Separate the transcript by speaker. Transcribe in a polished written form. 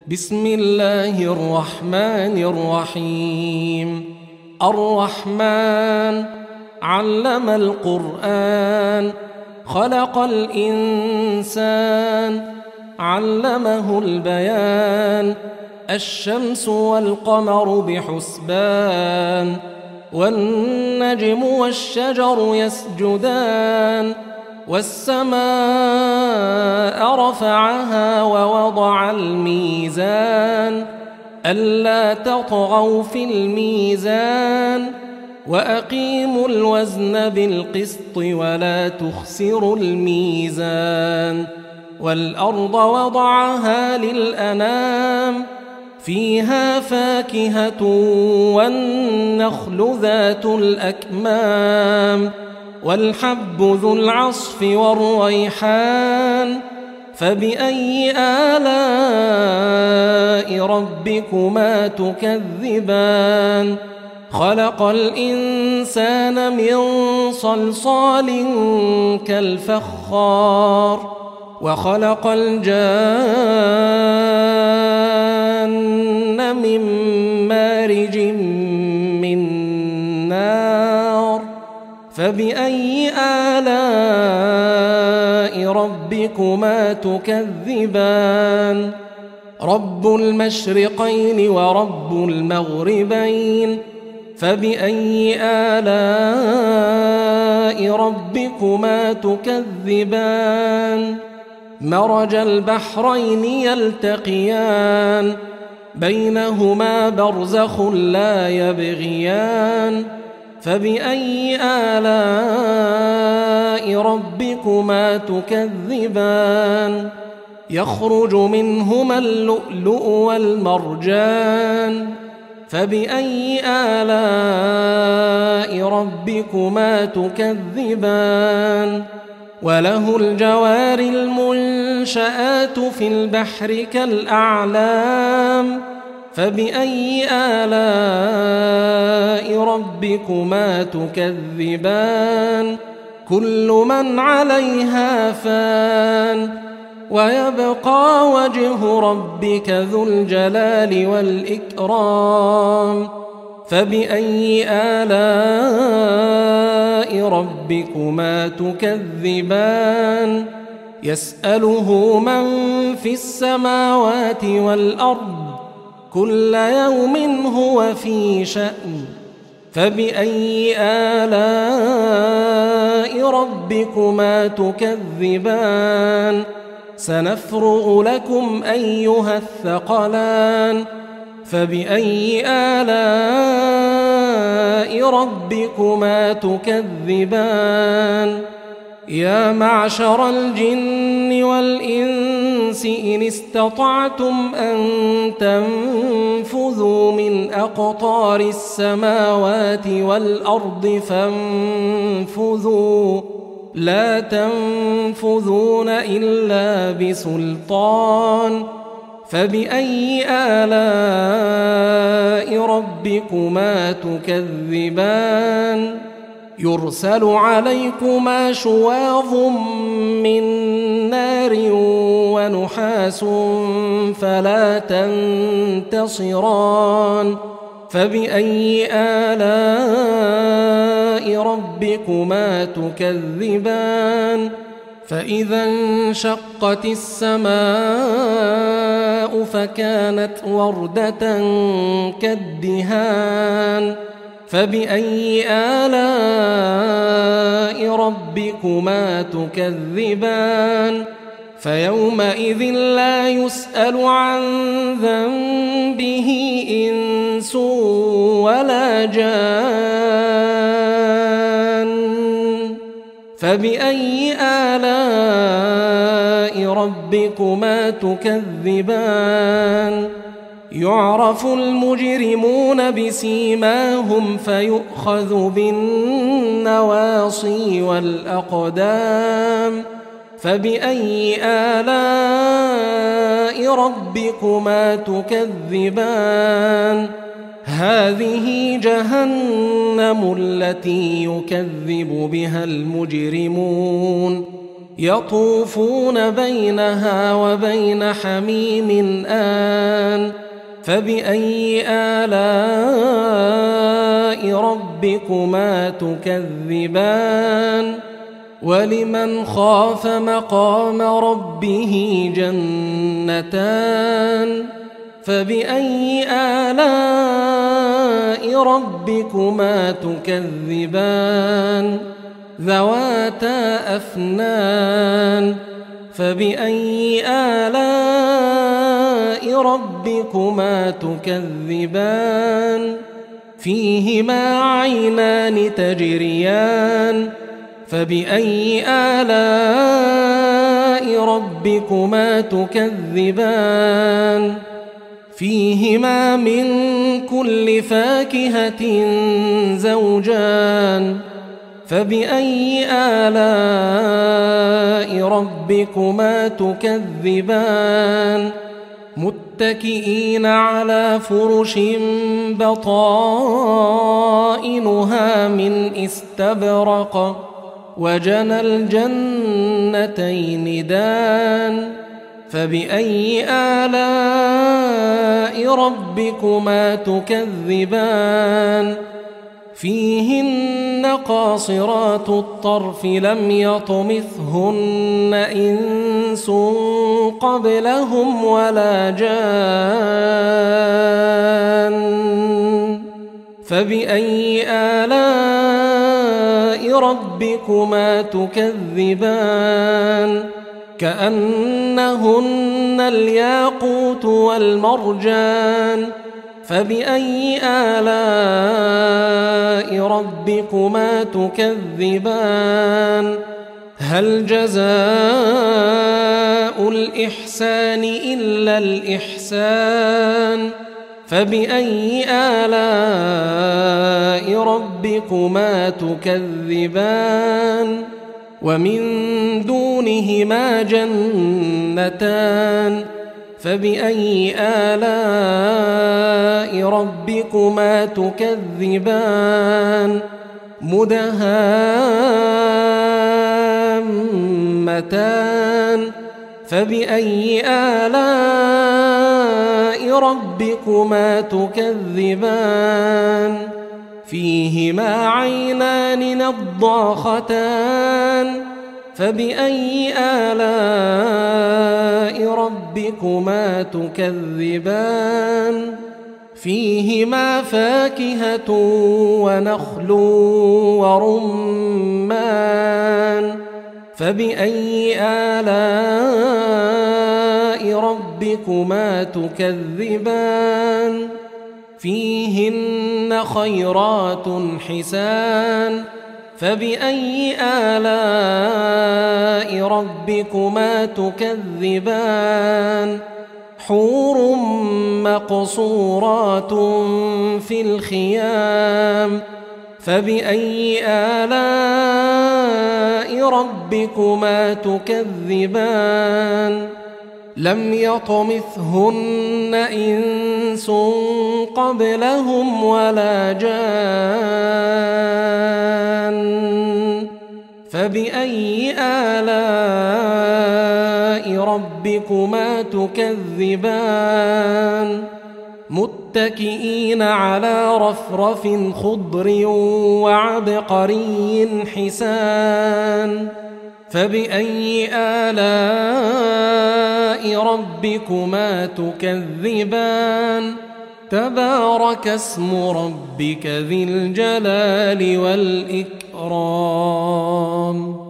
Speaker 1: بسم الله الرحمن الرحيم. الرحمن علم القرآن، خلق الإنسان، علمه البيان. الشمس والقمر بحسبان، والنجم والشجر يسجدان. والسماء رفعها ووضع الميزان، ألا تطغوا في الميزان، وأقيموا الوزن بالقسط ولا تخسروا الميزان. والأرض وضعها للأنام، فيها فاكهة والنخل ذات الأكمام، والحب ذو العصف والريحان. فبأي آلاء ربكما تكذبان؟ خلق الإنسان من صلصال كالفخار، وخلق الجان من مارج من نار. فبأي آلاء ربكما تكذبان؟ رب المشرقين ورب المغربين. فبأي آلاء ربكما تكذبان؟ مرج البحرين يلتقيان، بينهما برزخ لا يبغيان. فبأي آلاء ربكما تكذبان؟ يخرج منهما اللؤلؤ والمرجان. فبأي آلاء ربكما تكذبان؟ وله الجوار المنشآت في البحر كالأعلام. فبأي آلاء ربكما تكذبان؟ كل من عليها فان، ويبقى وجه ربك ذو الجلال والإكرام. فبأي آلاء ربكما تكذبان؟ يسأله من في السماوات والأرض، كل يوم هو في شأن. فبأي آلاء ربكما تكذبان؟ سنفرغ لكم أيها الثقلان. فبأي آلاء ربكما تكذبان؟ يا معشر الجن والإنس إن استطعتم أن تنفذوا من أقطار السماوات والأرض فانفذوا، لا تنفذون إلا بسلطان. فبأي آلاء ربكما تكذبان؟ يرسل عليكما شواظ من نار ونحاس فلا تنتصران. فبأي آلاء ربكما تكذبان؟ فإذا انشقت السماء فكانت وردة كالدهان. فبأي آلاء ربكما تكذبان؟ فيومئذ لا يسأل عن ذنبه إنس ولا جان. فبأي آلاء ربكما تكذبان؟ يعرف المجرمون بسيماهم فيؤخذ بالنواصي والأقدام. فبأي آلاء ربكما تكذبان؟ هذه جهنم التي يكذب بها المجرمون. يطوفون بينها وبين حميم آن فبأي آلاء ربكما تكذبان ولمن خاف مقام ربه جنتان فبأي آلاء ربكما تكذبان ذواتا أفنان فبأي آلاء ربكما تكذبان فيهما عينان تجريان فبأي آلاء ربكما تكذبان فيهما من كل فاكهة زوجان فبأي آلاء ربكما تكذبان متكئين على فرش بطائنها من استبرق وجنى الجنتين دان فبأي آلاء ربكما تكذبان فيهن قاصرات الطرف لم يطمثهن إنس قبلهم ولا جان فبأي آلاء ربكما تكذبان كأنهن الياقوت والمرجان فبأي آلاء ربكما تكذبان هل جزاء الإحسان إلا الإحسان فبأي آلاء ربكما تكذبان ومن دونهما جنتان فبأي آلاء ربكما تكذبان مدهامتان فبأي آلاء ربكما تكذبان فيهما عينان نضاختان فبأي آلاء ربكما تكذبان فيهما فاكهة ونخل ورمان فبأي آلاء ربكما تكذبان فيهن خيرات حسان فبأي آلاء ربكما تكذبان حور مقصورات في الخيام فبأي آلاء ربكما تكذبان لم يطمثهن إنس قبلهم ولا جان فبأي آلاء ربكما تكذبان متكئين على رفرف خضر وعبقري حسان فبأي آلاء ربكما تكذبان تبارك اسم ربك ذي الجلال والإكرام